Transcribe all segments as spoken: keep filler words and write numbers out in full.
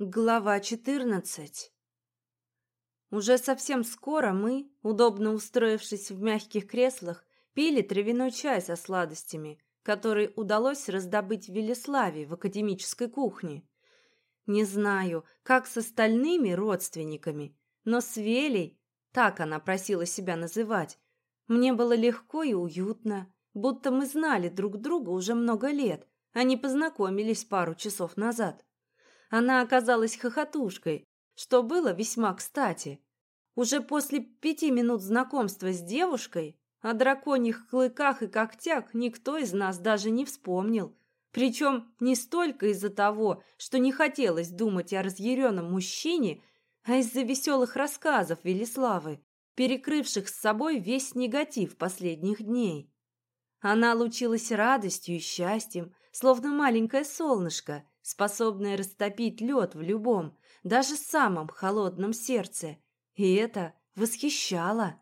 Глава четырнадцать. Уже совсем скоро мы, удобно устроившись в мягких креслах, пили травяной чай со сладостями, который удалось раздобыть в Велиславе в академической кухне. Не знаю, как с остальными родственниками, но с Велей, так она просила себя называть, мне было легко и уютно, будто мы знали друг друга уже много лет, а не познакомились пару часов назад. Она оказалась хохотушкой, что было весьма кстати. Уже после пяти минут знакомства с девушкой о драконьих клыках и когтях никто из нас даже не вспомнил. Причем не столько из-за того, что не хотелось думать о разъяренном мужчине, а из-за веселых рассказов Велиславы, перекрывших с собой весь негатив последних дней. Она лучилась радостью и счастьем, словно маленькое солнышко, способное растопить лед в любом, даже самом холодном сердце, и это восхищало.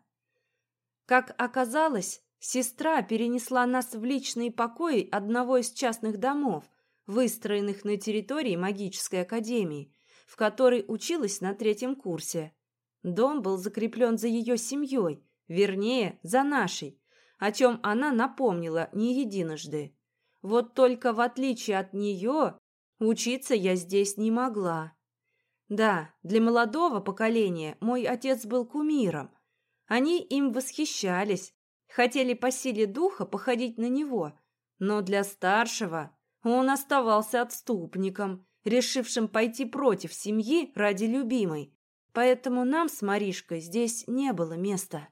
Как оказалось, сестра перенесла нас в личные покои одного из частных домов, выстроенных на территории магической академии, в которой училась на третьем курсе. Дом был закреплен за ее семьей, вернее, за нашей, о чем она напомнила не единожды. Вот только в отличие от нее, учиться я здесь не могла. Да, для молодого поколения мой отец был кумиром. Они им восхищались, хотели по силе духа походить на него, но для старшего он оставался отступником, решившим пойти против семьи ради любимой, поэтому нам с Маришкой здесь не было места.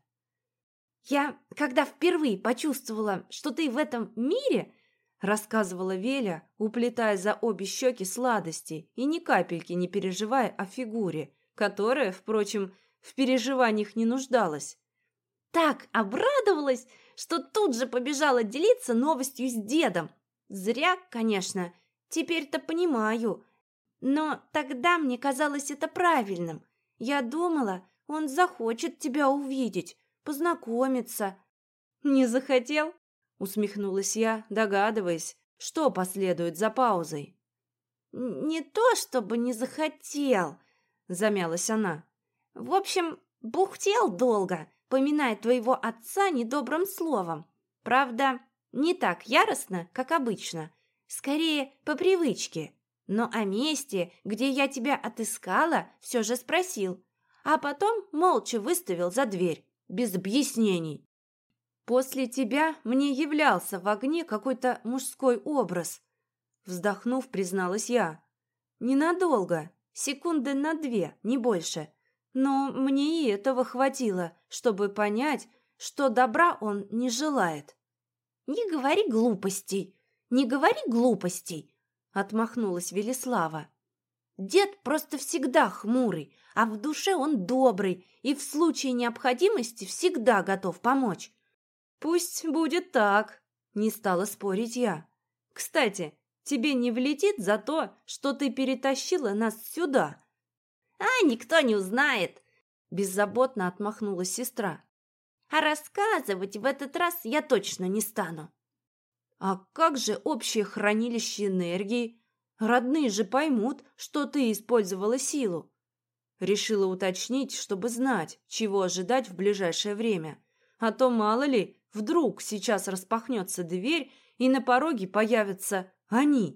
«Я, когда впервые почувствовала, что ты в этом мире, — рассказывала Веля, уплетая за обе щеки сладости и ни капельки не переживая о фигуре, которая, впрочем, в переживаниях не нуждалась. — так обрадовалась, что тут же побежала делиться новостью с дедом. Зря, конечно, теперь-то понимаю, но тогда мне казалось это правильным. Я думала, он захочет тебя увидеть, познакомиться. — Не захотел? — усмехнулась я, догадываясь, что последует за паузой. «Не то чтобы не захотел», — замялась она. «В общем, бухтел долго, поминая твоего отца недобрым словом. Правда, не так яростно, как обычно, скорее по привычке. Но о месте, где я тебя отыскала, все же спросил, а потом молча выставил за дверь, без объяснений». «После тебя мне являлся в огне какой-то мужской образ», — вздохнув, призналась я. «Ненадолго, секунды на две, не больше. Но мне и этого хватило, чтобы понять, что добра он не желает». «Не говори глупостей, не говори глупостей», — отмахнулась Велислава. «Дед просто всегда хмурый, а в душе он добрый и в случае необходимости всегда готов помочь». «Пусть будет так», — не стала спорить я. «Кстати, тебе не влетит за то, что ты перетащила нас сюда?» «А никто не узнает», — беззаботно отмахнулась сестра. «А рассказывать в этот раз я точно не стану». «А как же общее хранилище энергии? Родные же поймут, что ты использовала силу». Решила уточнить, чтобы знать, чего ожидать в ближайшее время. А то, мало ли, вдруг сейчас распахнется дверь, и на пороге появятся они.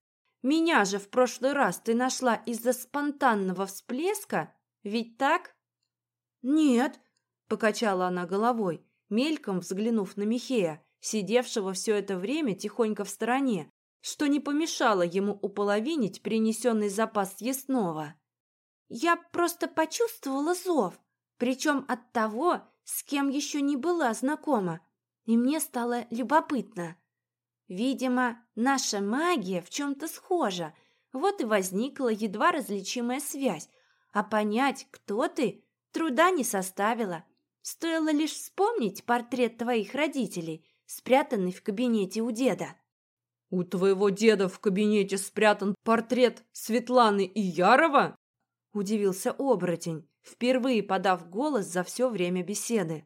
Меня же в прошлый раз ты нашла из-за спонтанного всплеска, ведь так? «Нет», — покачала она головой, мельком взглянув на Михея, сидевшего все это время тихонько в стороне, что не помешало ему уполовинить принесенный запас съестного. «Я просто почувствовала зов, причем от того, с кем еще не была знакома, и мне стало любопытно. Видимо, наша магия в чем-то схожа, вот и возникла едва различимая связь, а понять, кто ты, труда не составило. Стоило лишь вспомнить портрет твоих родителей, спрятанный в кабинете у деда». «У твоего деда в кабинете спрятан портрет Светланы Иярова?» — удивился оборотень, впервые подав голос за все время беседы.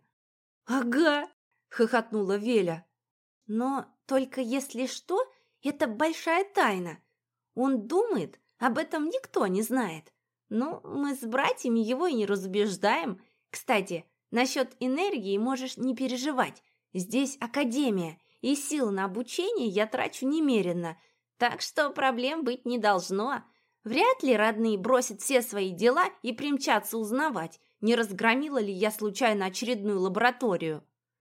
«Ага!» — хохотнула Веля. «Но только если что, это большая тайна. Он думает, об этом никто не знает. Ну, мы с братьями его и не разубеждаем. Кстати, насчет энергии можешь не переживать. Здесь академия, и сил на обучение я трачу немерено, так что проблем быть не должно. Вряд ли родные бросят все свои дела и примчатся узнавать, не разгромила ли я случайно очередную лабораторию.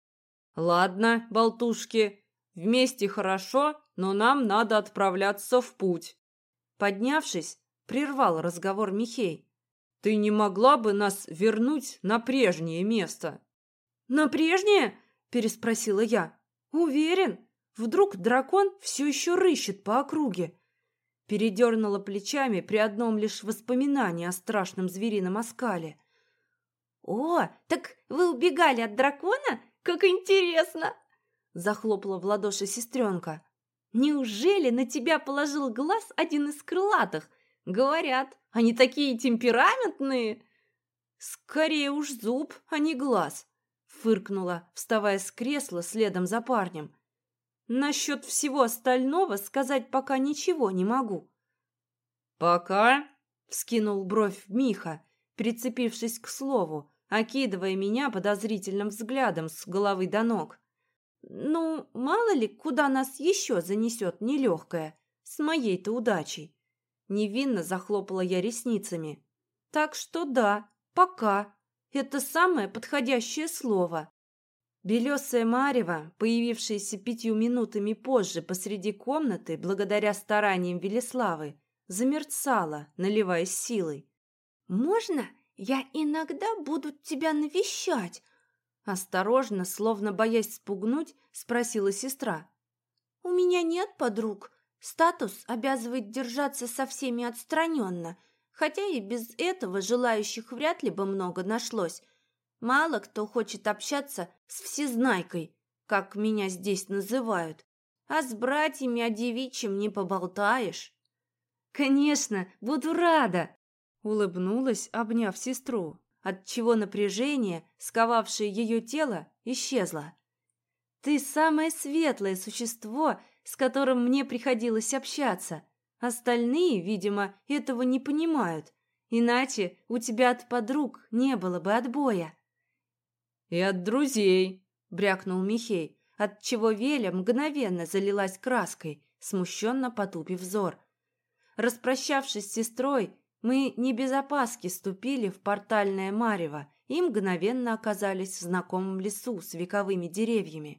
Ладно, болтушки, вместе хорошо, но нам надо отправляться в путь. Поднявшись, прервал разговор Михей. Ты не могла бы нас вернуть на прежнее место? На прежнее? Переспросила я. Уверен? Вдруг дракон все еще рыщет по округе? Передернула плечами при одном лишь воспоминании о страшном зверином оскале. «О, так вы убегали от дракона? Как интересно!» Захлопала в ладоши сестренка. «Неужели на тебя положил глаз один из крылатых? Говорят, они такие темпераментные!» «Скорее уж зуб, а не глаз!» Фыркнула, вставая с кресла следом за парнем. «Насчет всего остального сказать пока ничего не могу». «Пока?» — вскинул бровь Миха, прицепившись к слову, окидывая меня подозрительным взглядом с головы до ног. «Ну, мало ли, куда нас еще занесет нелегкое, с моей-то удачей». Невинно захлопала я ресницами. «Так что да, пока. Это самое подходящее слово». Белесая марево, появившаяся пятью минутами позже посреди комнаты, благодаря стараниям Велеславы, замерцала, наливаясь силой. «Можно я иногда буду тебя навещать?» Осторожно, словно боясь спугнуть, спросила сестра. «У меня нет подруг. Статус обязывает держаться со всеми отстраненно, хотя и без этого желающих вряд ли бы много нашлось. Мало кто хочет общаться с всезнайкой, как меня здесь называют, а с братьями о девичьем не поболтаешь». «Конечно, буду рада!» Улыбнулась, обняв сестру, отчего напряжение, сковавшее ее тело, исчезло. «Ты самое светлое существо, с которым мне приходилось общаться. Остальные, видимо, этого не понимают, иначе у тебя от подруг не было бы отбоя». «И от друзей», — брякнул Михей, отчего Веля мгновенно залилась краской, смущенно потупив взор. Распрощавшись с сестрой, мы не без опаски ступили в портальное марево и мгновенно оказались в знакомом лесу с вековыми деревьями.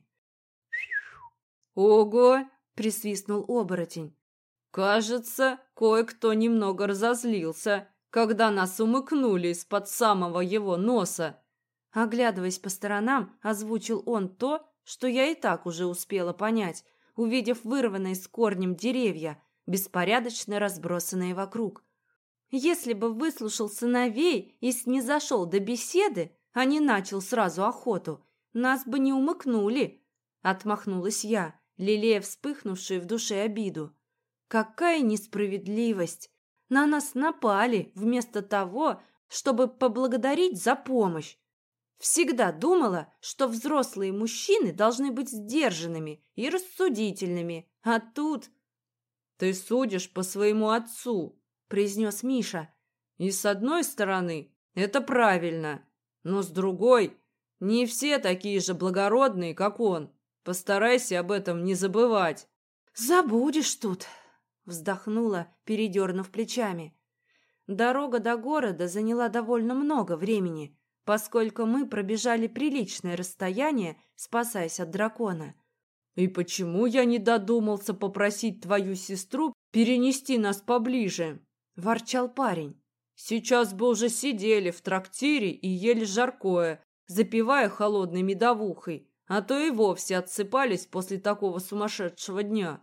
«Ого!» — присвистнул оборотень. «Кажется, кое-кто немного разозлился, когда нас умыкнули из-под самого его носа». Оглядываясь по сторонам, озвучил он то, что я и так уже успела понять, увидев вырванные с корнем деревья, беспорядочно разбросанные вокруг. Если бы выслушал сыновей и снизошел до беседы, а не начал сразу охоту, нас бы не умыкнули, отмахнулась я, лелея вспыхнувшую в душе обиду. Какая несправедливость! На нас напали вместо того, чтобы поблагодарить за помощь. Всегда думала, что взрослые мужчины должны быть сдержанными и рассудительными, а тут... «Ты судишь по своему отцу», — произнес Миша. «И с одной стороны, это правильно, но с другой, не все такие же благородные, как он. Постарайся об этом не забывать». «Забудешь тут», — вздохнула, передернув плечами. Дорога до города заняла довольно много времени, поскольку мы пробежали приличное расстояние, спасаясь от дракона. «И почему я не додумался попросить твою сестру перенести нас поближе?» – ворчал парень. «Сейчас бы уже сидели в трактире и ели жаркое, запивая холодной медовухой, а то и вовсе отсыпались после такого сумасшедшего дня».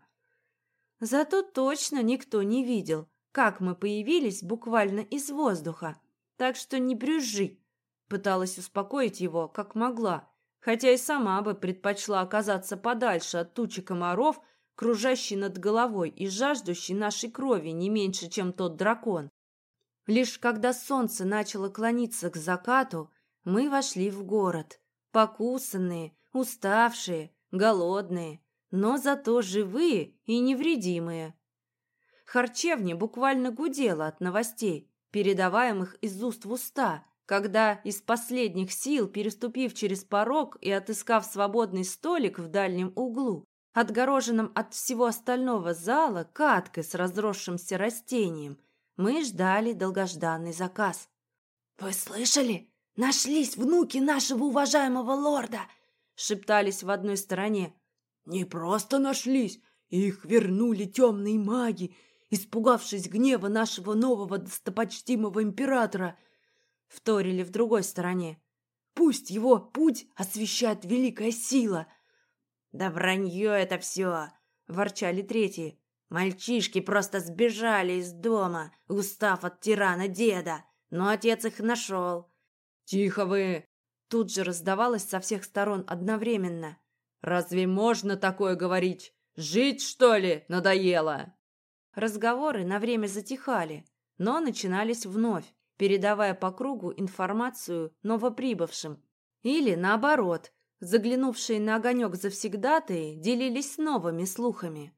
Зато точно никто не видел, как мы появились буквально из воздуха, так что не брюзжи. Пыталась успокоить его, как могла, хотя и сама бы предпочла оказаться подальше от тучи комаров, кружащей над головой и жаждущей нашей крови не меньше, чем тот дракон. Лишь когда солнце начало клониться к закату, мы вошли в город, покусанные, уставшие, голодные, но зато живые и невредимые. Харчевня буквально гудела от новостей, передаваемых из уст в уста, когда из последних сил, переступив через порог и отыскав свободный столик в дальнем углу, отгороженном от всего остального зала каткой с разросшимся растением, мы ждали долгожданный заказ. «Вы слышали? Нашлись внуки нашего уважаемого лорда!» — шептались в одной стороне. «Не просто нашлись, их вернули темные маги, испугавшись гнева нашего нового достопочтимого императора», — вторили в другой стороне. «Пусть его путь освещает великая сила». «Да вранье это все!» — ворчали третьи. «Мальчишки просто сбежали из дома, устав от тирана деда, но отец их нашел». «Тихо вы!» — тут же раздавалось со всех сторон одновременно. «Разве можно такое говорить? Жить, что ли, надоело?» Разговоры на время затихали, но начинались вновь, передавая по кругу информацию новоприбывшим. Или, наоборот, заглянувшие на огонек завсегдатаи делились новыми слухами.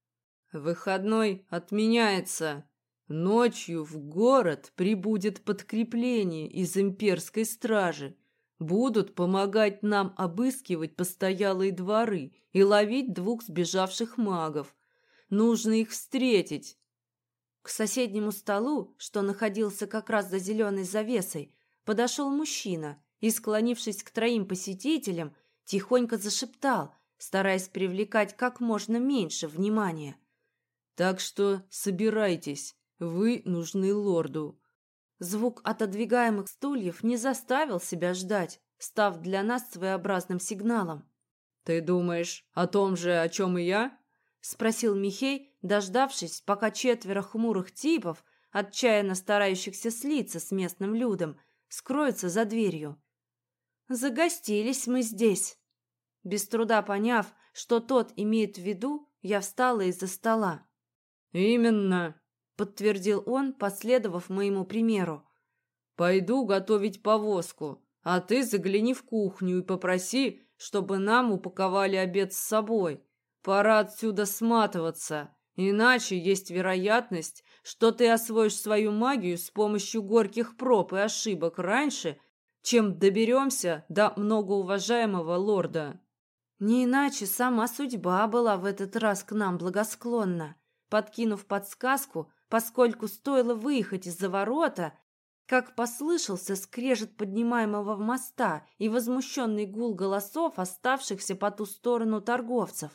«Выходной отменяется. Ночью в город прибудет подкрепление из имперской стражи. Будут помогать нам обыскивать постоялые дворы и ловить двух сбежавших магов. Нужно их встретить». К соседнему столу, что находился как раз за зеленой завесой, подошел мужчина и, склонившись к троим посетителям, тихонько зашептал, стараясь привлекать как можно меньше внимания. «Так что собирайтесь, вы нужны лорду». Звук отодвигаемых стульев не заставил себя ждать, став для нас своеобразным сигналом. «Ты думаешь о том же, о чем и я?» — спросил Михей, дождавшись, пока четверо хмурых типов, отчаянно старающихся слиться с местным людом, скроются за дверью. Загостились мы здесь. Без труда поняв, что тот имеет в виду, я встала из-за стола. «Именно», — подтвердил он, последовав моему примеру. «Пойду готовить повозку, а ты загляни в кухню и попроси, чтобы нам упаковали обед с собой. Пора отсюда сматываться, иначе есть вероятность, что ты освоишь свою магию с помощью горьких проб и ошибок раньше, чем доберемся до многоуважаемого лорда». Не иначе сама судьба была в этот раз к нам благосклонна, подкинув подсказку, поскольку стоило выехать из-за ворота, как послышался скрежет поднимаемого моста и возмущенный гул голосов оставшихся по ту сторону торговцев.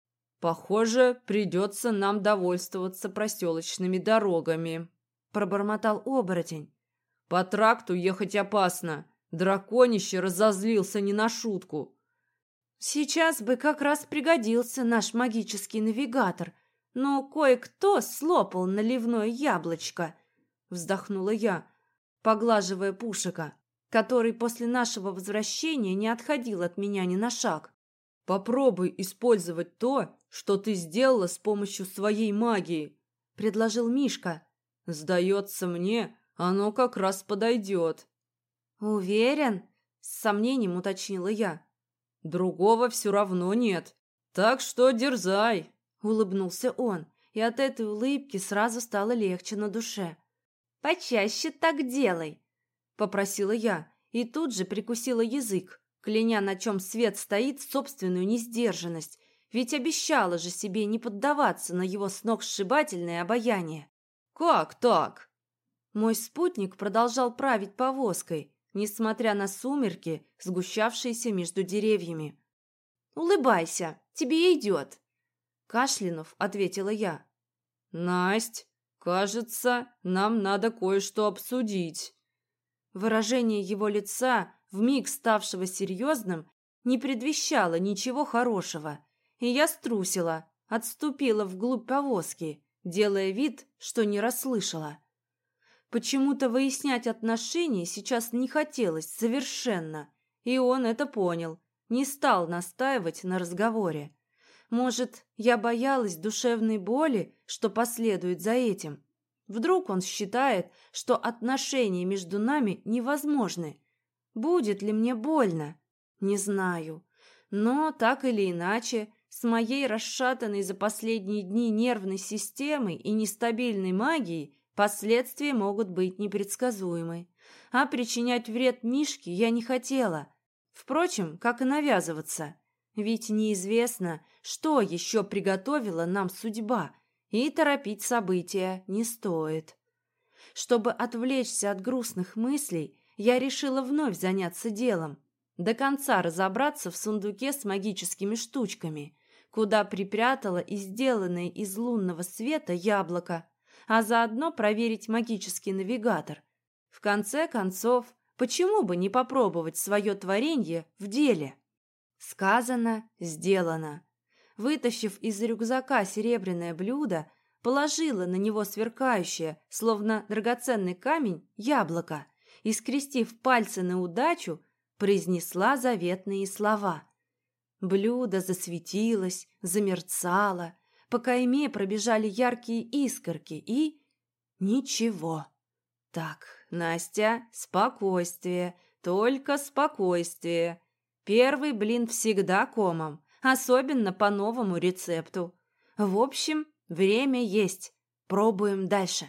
«Похоже, придется нам довольствоваться проселочными дорогами», — пробормотал оборотень. «По тракту ехать опасно. Драконище разозлился не на шутку». Сейчас бы как раз пригодился наш магический навигатор, но кое-кто слопал наливное яблочко, вздохнула я, поглаживая Пушика, который после нашего возвращения не отходил от меня ни на шаг. «Попробуй использовать то, что ты сделала с помощью своей магии», — предложил Мишка. «Сдается мне, оно как раз подойдет». «Уверен?» — с сомнением уточнила я. «Другого все равно нет, так что дерзай», — улыбнулся он, и от этой улыбки сразу стало легче на душе. «Почаще так делай», — попросила я, и тут же прикусила язык, кляня, на чем свет стоит, собственную несдержанность, ведь обещала же себе не поддаваться на его сногсшибательное обаяние. «Как так?» Мой спутник продолжал править повозкой, несмотря на сумерки, сгущавшиеся между деревьями. «Улыбайся, тебе идет!» Кашлянув, ответила я. «Насть, кажется, нам надо кое-что обсудить». Выражение его лица, вмиг ставшего серьезным, не предвещало ничего хорошего, и я струсила, отступила вглубь повозки, делая вид, что не расслышала. Почему-то выяснять отношения сейчас не хотелось совершенно, и он это понял, не стал настаивать на разговоре. Может, я боялась душевной боли, что последует за этим. Вдруг он считает, что отношения между нами невозможны. Будет ли мне больно? Не знаю. Но так или иначе, С моей расшатанной за последние дни нервной системой и нестабильной магией последствия могут быть непредсказуемы. А причинять вред Мишке я не хотела. Впрочем, как и навязываться. Ведь неизвестно, что еще приготовила нам судьба, и торопить события не стоит. Чтобы отвлечься от грустных мыслей, я решила вновь заняться делом, до конца разобраться в сундуке с магическими штучками, куда припрятала и сделанное из лунного света яблоко, а заодно проверить магический навигатор. В конце концов, почему бы не попробовать свое творение в деле? Сказано, сделано. Вытащив из рюкзака серебряное блюдо, положила на него сверкающее, словно драгоценный камень, яблоко и, скрестив пальцы на удачу, произнесла заветные слова. Блюдо засветилось, замерцало, по кайме пробежали яркие искорки и... ничего. Так, Настя, спокойствие, только спокойствие. Первый блин всегда комом, особенно по новому рецепту. В общем, время есть. Пробуем дальше.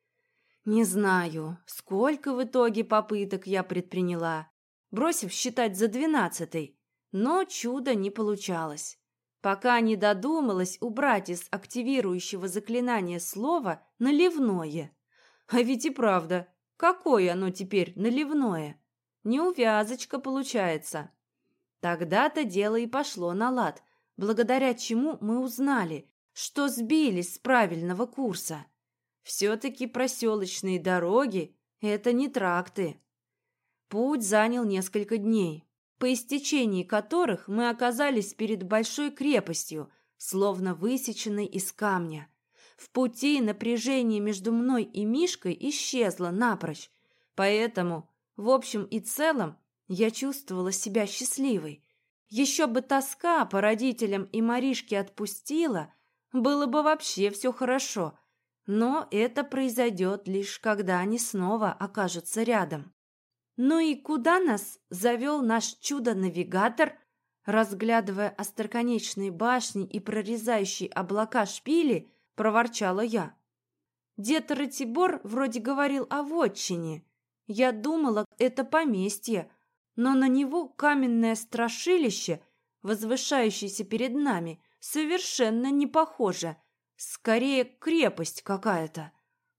Не знаю, сколько в итоге попыток я предприняла, бросив считать за двенадцатый, но чудо не получалось. Пока не додумалась убрать из активирующего заклинания слово «наливное». А ведь и правда, какое оно теперь наливное? Неувязочка получается. Тогда-то дело и пошло на лад, благодаря чему мы узнали, что сбились с правильного курса. Все-таки проселочные дороги – это не тракты. Путь занял несколько дней, по истечении которых мы оказались перед большой крепостью, словно высеченной из камня. В пути напряжение между мной и Мишкой исчезло напрочь, поэтому, в общем и целом, я чувствовала себя счастливой. Еще бы тоска по родителям и Маришке отпустила, было бы вообще все хорошо. Но это произойдет лишь когда они снова окажутся рядом. Ну и куда нас завел наш чудо-навигатор? Разглядывая остроконечные башни и прорезающие облака шпили, проворчала я. Дед Ратибор вроде говорил о вотчине. Я думала, это поместье, но на него каменное страшилище, возвышающееся перед нами, совершенно не похоже. Скорее, крепость какая-то.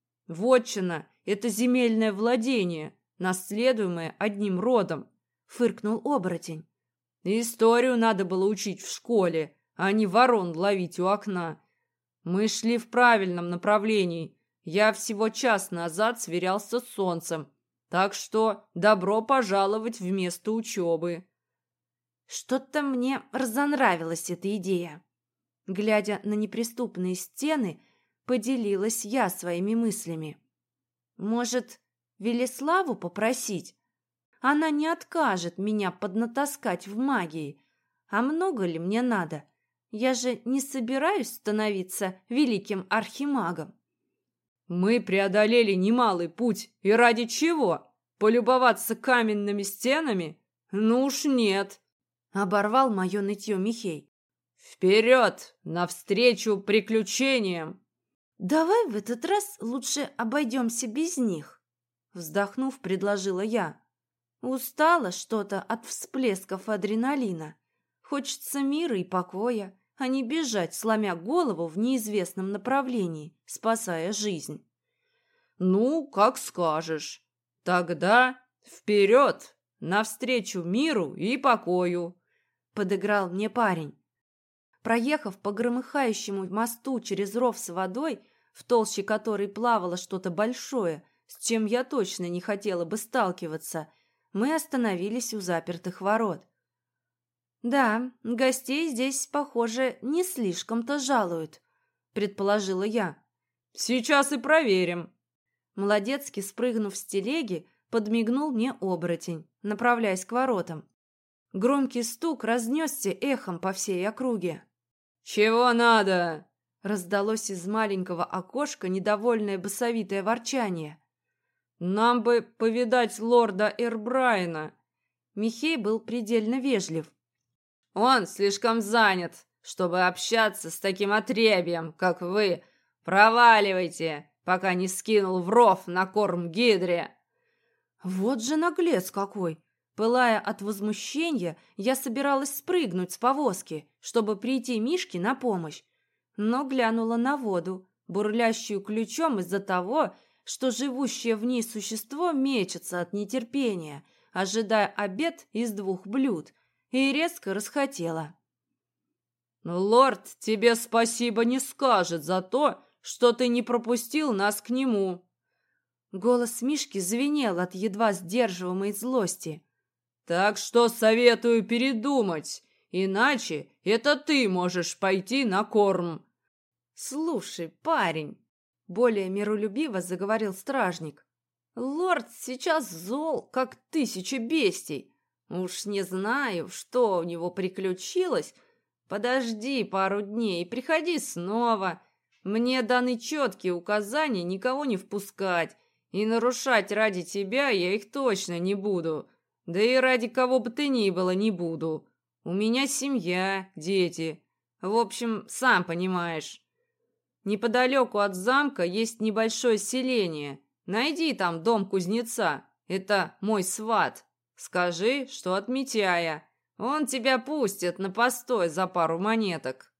Вотчина — это земельное владение, наследуемое одним родом, фыркнул оборотень. Историю надо было учить в школе, а не ворон ловить у окна. Мы шли в правильном направлении. Я всего час назад сверялся с солнцем. Так что добро пожаловать в место учебы. Что-то мне разонравилась эта идея. Глядя на неприступные стены, поделилась я своими мыслями. Может, Велеславу попросить? Она не откажет меня поднатаскать в магии. А много ли мне надо? Я же не собираюсь становиться великим архимагом. Мы преодолели немалый путь. И ради чего? Полюбоваться каменными стенами? Ну уж нет. Оборвал мое нытье Михей. Вперед! Навстречу приключениям! Давай в этот раз лучше обойдемся без них. Вздохнув, предложила я. Устала что-то от всплесков адреналина. Хочется мира и покоя, а не бежать, сломя голову в неизвестном направлении, спасая жизнь. Ну, как скажешь. Тогда вперед, навстречу миру и покою, подыграл мне парень. Проехав по громыхающему мосту через ров с водой, в толще которой плавало что-то большое, с чем я точно не хотела бы сталкиваться, мы остановились у запертых ворот. «Да, гостей здесь, похоже, не слишком-то жалуют», — предположила я. «Сейчас и проверим». Молодецкий, спрыгнув с телеги, подмигнул мне оборотень, направляясь к воротам. Громкий стук разнесся эхом по всей округе. «Чего надо?» — раздалось из маленького окошка недовольное басовитое ворчание. «Нам бы повидать лорда Эрбрайна». Михей был предельно вежлив. «Он слишком занят, чтобы общаться с таким отребьем, как вы. Проваливайте, пока не скинул в ров на корм гидре». Вот же наглец какой! Пылая от возмущения, я собиралась спрыгнуть с повозки, чтобы прийти Мишке на помощь, но глянула на воду, бурлящую ключом из-за того, что живущее в ней существо мечется от нетерпения, ожидая обед из двух блюд, и резко расхотела. «Лорд тебе спасибо не скажет за то, что ты не пропустил нас к нему». Голос Мишки звенел от едва сдерживаемой злости. «Так что советую передумать, иначе это ты можешь пойти на корм». «Слушай, парень», — более миролюбиво заговорил стражник, «лорд сейчас зол, как тысяча бестий. Уж не знаю, что у него приключилось. Подожди пару дней и приходи снова. Мне даны четкие указания никого не впускать, и нарушать ради тебя я их точно не буду. Да и ради кого бы ты ни было не буду. У меня семья, дети. В общем, сам понимаешь. Неподалеку от замка есть небольшое селение. Найди там дом кузнеца. Это мой сват. Скажи, что от Митяя. Он тебя пустит на постой за пару монеток».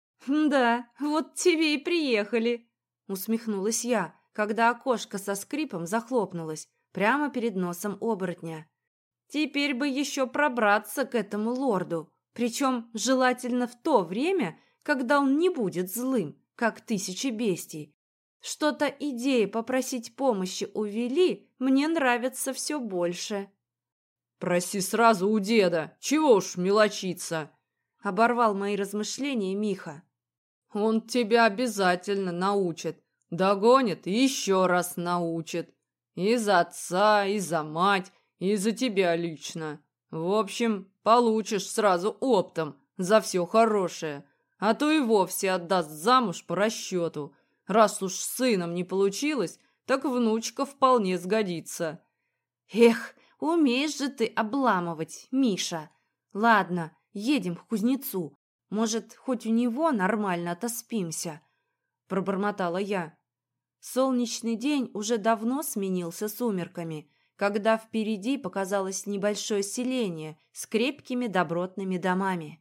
«Да, вот тебе и приехали», — усмехнулась я, когда окошко со скрипом захлопнулось прямо перед носом оборотня. «Теперь бы еще пробраться к этому лорду, причем желательно в то время, когда он не будет злым, как тысячи бестий. Что-то идея попросить помощи у Вели мне нравится все больше». «Проси сразу у деда, чего уж мелочиться», — оборвал мои размышления Миха. «Он тебя обязательно научит, догонит и еще раз научит. И за отца, и за мать, и за тебя лично. В общем, получишь сразу оптом за все хорошее, а то и вовсе отдаст замуж по расчету. Раз уж с сыном не получилось, так внучка вполне сгодится». «Эх, умеешь же ты обламывать, Миша. Ладно, едем к кузнецу. Может, хоть у него нормально отоспимся», — пробормотала я. Солнечный день уже давно сменился сумерками, когда впереди показалось небольшое селение с крепкими добротными домами.